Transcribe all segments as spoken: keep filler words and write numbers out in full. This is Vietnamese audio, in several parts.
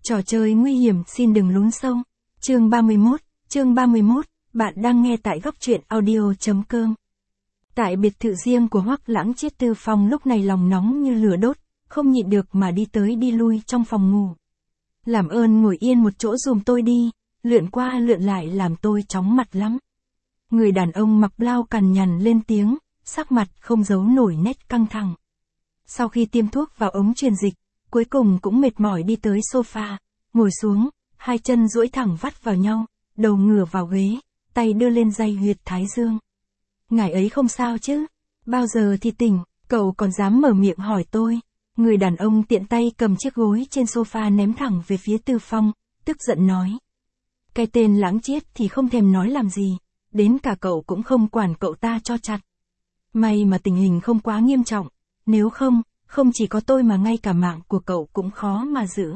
Trò chơi nguy hiểm xin đừng lún sâu. Chương ba mươi mốt, chương ba mươi mốt, bạn đang nghe tại góc truyện audio.com. Tại biệt thự riêng của Hoắc Lãng Chiết, Tư Phong lúc này lòng nóng như lửa đốt, không nhịn được mà đi tới đi lui trong phòng ngủ. Làm ơn ngồi yên một chỗ giùm tôi đi, lượn qua lượn lại làm tôi chóng mặt lắm. Người đàn ông mặc blau cằn nhằn lên tiếng, sắc mặt không giấu nổi nét căng thẳng. Sau khi tiêm thuốc vào ống truyền dịch, cuối cùng cũng mệt mỏi đi tới sofa, ngồi xuống, hai chân duỗi thẳng vắt vào nhau, đầu ngửa vào ghế, tay đưa lên day huyệt thái dương. Ngài ấy không sao chứ? Bao giờ thì tỉnh, cậu còn dám mở miệng hỏi tôi? Người đàn ông tiện tay cầm chiếc gối trên sofa ném thẳng về phía Tư Phong, tức giận nói. Cái tên Lãng Chiết thì không thèm nói làm gì, đến cả cậu cũng không quản cậu ta cho chặt. May mà tình hình không quá nghiêm trọng, nếu không, không chỉ có tôi mà ngay cả mạng của cậu cũng khó mà giữ.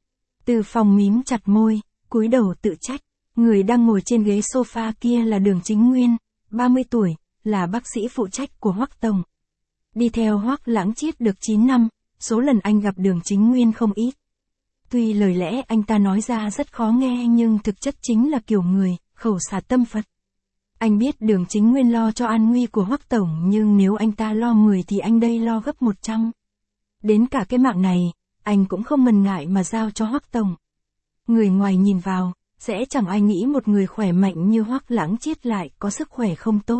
Tư Phong mím chặt môi, cúi đầu tự trách. Người đang ngồi trên ghế sofa kia là Đường Chính Nguyên, ba mươi tuổi, là bác sĩ phụ trách của Hoắc Tổng. Đi theo Hoắc Lãng Chiết được chín năm, số lần anh gặp Đường Chính Nguyên không ít. Tuy lời lẽ anh ta nói ra rất khó nghe nhưng thực chất chính là kiểu người, khẩu xả tâm Phật. Anh biết Đường Chính Nguyên lo cho an nguy của Hoắc Tổng nhưng nếu anh ta lo mười thì anh đây lo gấp một trăm. Đến cả cái mạng này, anh cũng không ngần ngại mà giao cho Hoắc Tổng. Người ngoài nhìn vào, sẽ chẳng ai nghĩ một người khỏe mạnh như Hoắc Lãng Chiết lại có sức khỏe không tốt.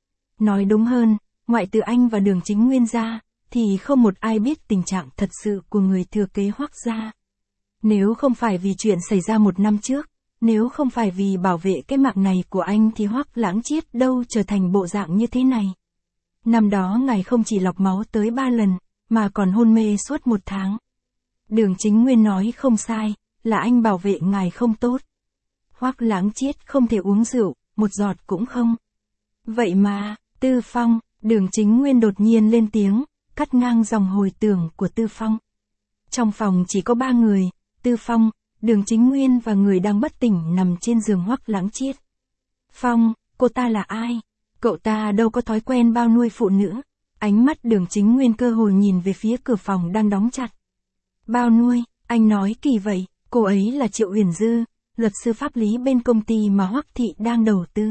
Nói đúng hơn, ngoại trừ anh và Đường Chính Nguyên ra, thì không một ai biết tình trạng thật sự của người thừa kế Hoắc gia. Nếu không phải vì chuyện xảy ra một năm trước, nếu không phải vì bảo vệ cái mạng này của anh thì Hoắc Lãng Chiết đâu trở thành bộ dạng như thế này. Năm đó ngài không chỉ lọc máu tới ba lần, mà còn hôn mê suốt một tháng. Đường Chính Nguyên nói không sai, là anh bảo vệ ngài không tốt. Hoắc Lãng Chiết không thể uống rượu, một giọt cũng không. Vậy mà, Tư Phong, Đường Chính Nguyên đột nhiên lên tiếng, cắt ngang dòng hồi tưởng của Tư Phong. Trong phòng chỉ có ba người, Tư Phong, Đường Chính Nguyên và người đang bất tỉnh nằm trên giường Hoắc Lãng Chiết. Phong, cô ta là ai? Cậu ta đâu có thói quen bao nuôi phụ nữ. Ánh mắt Đường Chính Nguyên cơ hồ nhìn về phía cửa phòng đang đóng chặt. Bao nuôi, anh nói kỳ vậy, cô ấy là Triệu Uyển Dư, luật sư pháp lý bên công ty mà Hoắc thị đang đầu tư.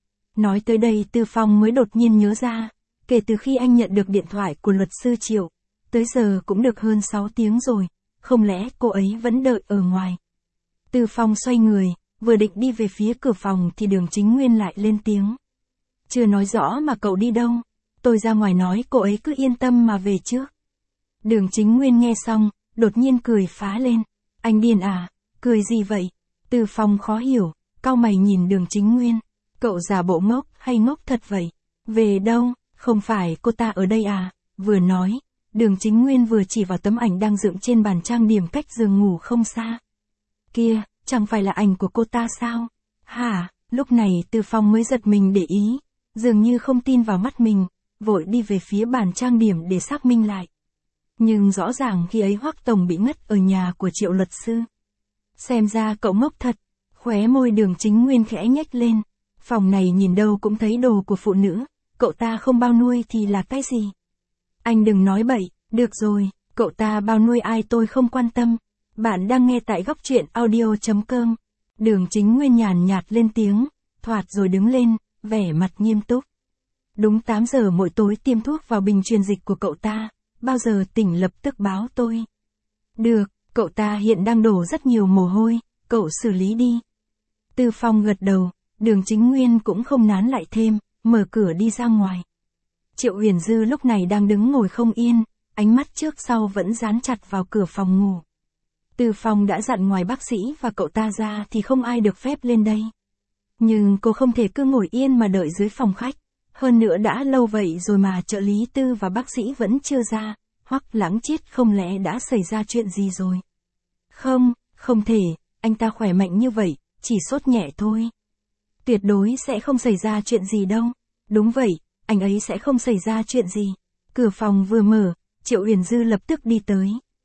Nói tới đây Tư Phong mới đột nhiên nhớ ra, kể từ khi anh nhận được điện thoại của luật sư Triệu, tới giờ cũng được hơn sáu tiếng rồi, không lẽ cô ấy vẫn đợi ở ngoài. Tư Phong xoay người, vừa định đi về phía cửa phòng thì Đường Chính Nguyên lại lên tiếng. Chưa nói rõ mà cậu đi đâu, tôi ra ngoài nói cô ấy cứ yên tâm mà về trước. Đường Chính Nguyên nghe xong, đột nhiên cười phá lên. Anh điên à, cười gì vậy? Tư Phong khó hiểu, cau mày nhìn Đường Chính Nguyên. Cậu giả bộ ngốc hay ngốc thật vậy? Về đâu, không phải cô ta ở đây à? Vừa nói, Đường Chính Nguyên vừa chỉ vào tấm ảnh đang dựng trên bàn trang điểm cách giường ngủ không xa. Kia, chẳng phải là ảnh của cô ta sao? Hả? Lúc này Tư Phong mới giật mình để ý, dường như không tin vào mắt mình, vội đi về phía bàn trang điểm để xác minh lại. Nhưng rõ ràng khi ấy Hoắc Tổng bị ngất ở nhà của Triệu luật sư. Xem ra cậu ngốc thật, khóe môi Đường Chính Nguyên khẽ nhếch lên. Phòng này nhìn đâu cũng thấy đồ của phụ nữ, cậu ta không bao nuôi thì là cái gì? Anh đừng nói bậy, được rồi, cậu ta bao nuôi ai tôi không quan tâm. Bạn đang nghe tại góc truyện audio.com. Đường Chính Nguyên nhàn nhạt lên tiếng, thoạt rồi đứng lên, vẻ mặt nghiêm túc. Đúng tám giờ mỗi tối tiêm thuốc vào bình truyền dịch của cậu ta, bao giờ tỉnh lập tức báo tôi. Được, cậu ta hiện đang đổ rất nhiều mồ hôi, cậu xử lý đi. Tư Phong gật đầu, Đường Chính Nguyên cũng không nán lại thêm, mở cửa đi ra ngoài. Triệu Uyển Dư lúc này đang đứng ngồi không yên, ánh mắt trước sau vẫn dán chặt vào cửa phòng ngủ. Tư Phong đã dặn ngoài bác sĩ và cậu ta ra thì không ai được phép lên đây. Nhưng cô không thể cứ ngồi yên mà đợi dưới phòng khách. Hơn nữa đã lâu vậy rồi mà trợ lý Tư và bác sĩ vẫn chưa ra. Hoắc Lãng Chiết không lẽ đã xảy ra chuyện gì rồi? Không, không thể, anh ta khỏe mạnh như vậy, chỉ sốt nhẹ thôi. Tuyệt đối sẽ không xảy ra chuyện gì đâu. Đúng vậy, anh ấy sẽ không xảy ra chuyện gì. Cửa phòng vừa mở, Triệu Uyển Dư lập tức đi tới.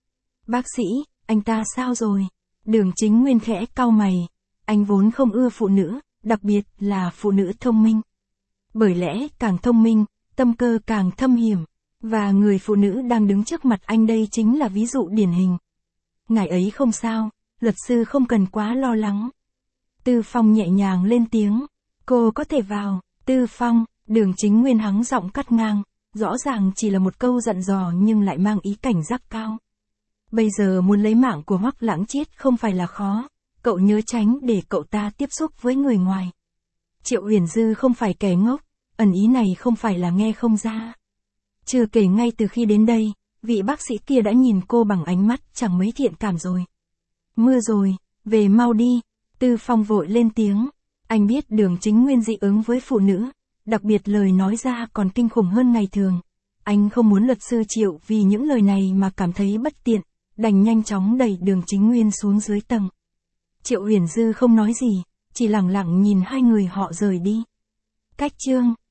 Bác sĩ, anh ta sao rồi? Đường Chính Nguyên khẽ cau mày. Anh vốn không ưa phụ nữ, đặc biệt là phụ nữ thông minh. Bởi lẽ càng thông minh, tâm cơ càng thâm hiểm. Và người phụ nữ đang đứng trước mặt anh đây chính là ví dụ điển hình. Ngài ấy không sao, luật sư không cần quá lo lắng. Tư Phong nhẹ nhàng lên tiếng, cô có thể vào. Tư Phong, Đường Chính Nguyên hắng giọng cắt ngang, rõ ràng chỉ là một câu dặn dò nhưng lại mang ý cảnh giác cao. Bây giờ muốn lấy mạng của Hoắc Lãng Chiết không phải là khó, cậu nhớ tránh để cậu ta tiếp xúc với người ngoài. Triệu Uyển Dư không phải kẻ ngốc, ẩn ý này không phải là nghe không ra. Chưa kể ngay từ khi đến đây, vị bác sĩ kia đã nhìn cô bằng ánh mắt chẳng mấy thiện cảm rồi. Mưa rồi, về mau đi. Tư Phong vội lên tiếng. Anh biết Đường Chính Nguyên dị ứng với phụ nữ, đặc biệt lời nói ra còn kinh khủng hơn ngày thường. Anh không muốn luật sư Triệu vì những lời này mà cảm thấy bất tiện, đành nhanh chóng đẩy Đường Chính Nguyên xuống dưới tầng. Triệu Uyển Dư không nói gì, chỉ lặng lặng nhìn hai người họ rời đi. Cách chương